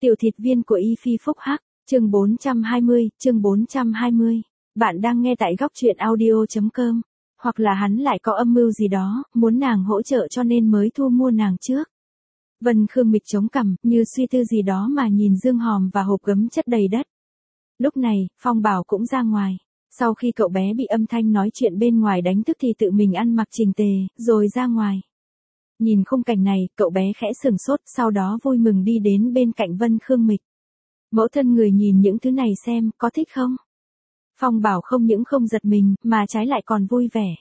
Tiểu thịt viên của Y Phi Phúc Hắc, chương 420. Bạn đang nghe tại góc truyện audio.com. Hoặc là hắn lại có âm mưu gì đó, muốn nàng hỗ trợ cho nên mới thu mua nàng trước. Vân Khương Mịch chống cằm, như suy tư gì đó mà nhìn dương hòm và hộp gấm chất đầy đất. Lúc này, Phong Bảo cũng ra ngoài. Sau khi cậu bé bị âm thanh nói chuyện bên ngoài đánh thức thì tự mình ăn mặc chỉnh tề, rồi ra ngoài. Nhìn khung cảnh này, cậu bé khẽ sừng sốt, sau đó vui mừng đi đến bên cạnh Vân Khương Mịch. Mẫu thân người nhìn những thứ này xem, có thích không? Phong Bảo không những không giật mình, mà trái lại còn vui vẻ.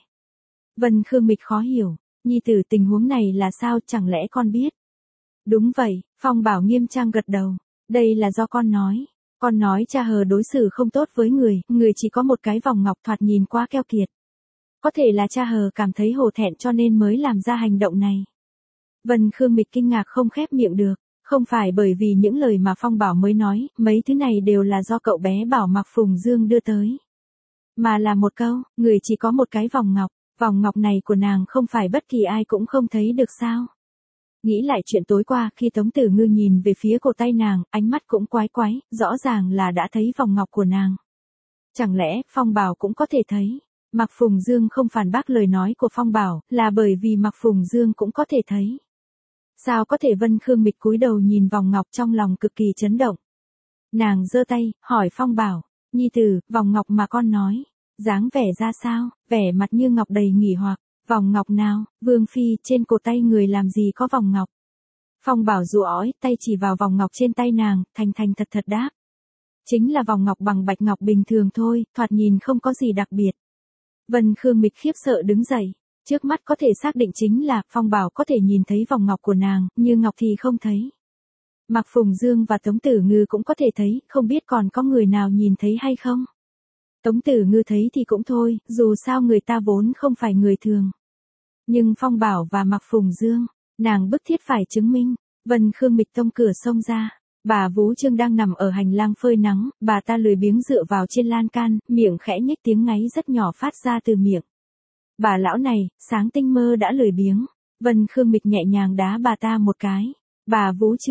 Vân Khương Mịch khó hiểu, nhi tử tình huống này là sao, chẳng lẽ con biết? Đúng vậy, Phong Bảo nghiêm trang gật đầu. Đây là do con nói. Con nói cha Hờ đối xử không tốt với người chỉ có một cái vòng ngọc thoạt nhìn quá keo kiệt. Có thể là cha Hờ cảm thấy hổ thẹn cho nên mới làm ra hành động này. Vân Khương Mịch kinh ngạc không khép miệng được, không phải bởi vì những lời mà Phong Bảo mới nói, mấy thứ này đều là do cậu bé bảo Mạc Phùng Dương đưa tới. Mà là một câu, người chỉ có một cái vòng ngọc này của nàng không phải bất kỳ ai cũng không thấy được sao. Nghĩ lại chuyện tối qua khi Tống Tử Ngư nhìn về phía cổ tay nàng, ánh mắt cũng quái quái, rõ ràng là đã thấy vòng ngọc của nàng. Chẳng lẽ Phong Bảo cũng có thể thấy? Mạc Phùng Dương không phản bác lời nói của Phong Bảo, là bởi vì Mạc Phùng Dương cũng có thể thấy. Sao có thể? Vân Khương Mịch cúi đầu nhìn vòng ngọc trong lòng cực kỳ chấn động. Nàng giơ tay, hỏi Phong Bảo, nhi tử, vòng ngọc mà con nói, dáng vẻ ra sao? Vẻ mặt như ngọc đầy nghỉ hoặc. Vòng ngọc nào? Vương Phi, trên cổ tay người làm gì có vòng ngọc? Phong Bảo rũ ói, tay chỉ vào vòng ngọc trên tay nàng, thành thật đáp. Chính là vòng ngọc bằng bạch ngọc bình thường thôi, thoạt nhìn không có gì đặc biệt. Vân Khương Mịch khiếp sợ đứng dậy. Trước mắt có thể xác định chính là Phong Bảo có thể nhìn thấy vòng ngọc của nàng, nhưng ngọc thì không thấy. Mạc Phùng Dương và Tống Tử Ngư cũng có thể thấy, không biết còn có người nào nhìn thấy hay không? Tống Tử Ngư thấy thì cũng thôi, dù sao người ta vốn không phải người thường. Nhưng Phong Bảo và Mạc Phùng Dương, nàng bức thiết phải chứng minh. Vân Khương Mịch tông cửa xông ra. Bà Vú Trương đang nằm ở hành lang phơi nắng, bà ta lười biếng dựa vào trên lan can, miệng khẽ nhếch tiếng ngáy rất nhỏ phát ra từ miệng. Bà lão này, sáng tinh mơ đã lười biếng. Vân Khương Mịch nhẹ nhàng đá bà ta một cái. Bà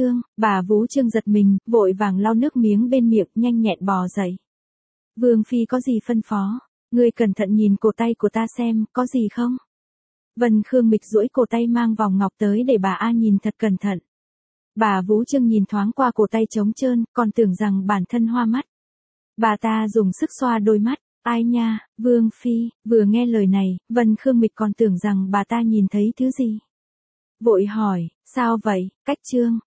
Vú Trương giật mình, vội vàng lau nước miếng bên miệng, nhanh nhẹn bò dậy. Vương Phi có gì phân phó? Ngươi cẩn thận nhìn cổ tay của ta xem, có gì không? Vân Khương Mịch duỗi cổ tay mang vòng ngọc tới để bà A nhìn thật cẩn thận. Bà Vú Trương nhìn thoáng qua cổ tay trống trơn, còn tưởng rằng bản thân hoa mắt. Bà ta dùng sức xoa đôi mắt. Ai nha, Vương Phi, vừa nghe lời này, Vân Khương Mịch còn tưởng rằng bà ta nhìn thấy thứ gì. Vội hỏi, sao vậy, cách Trương,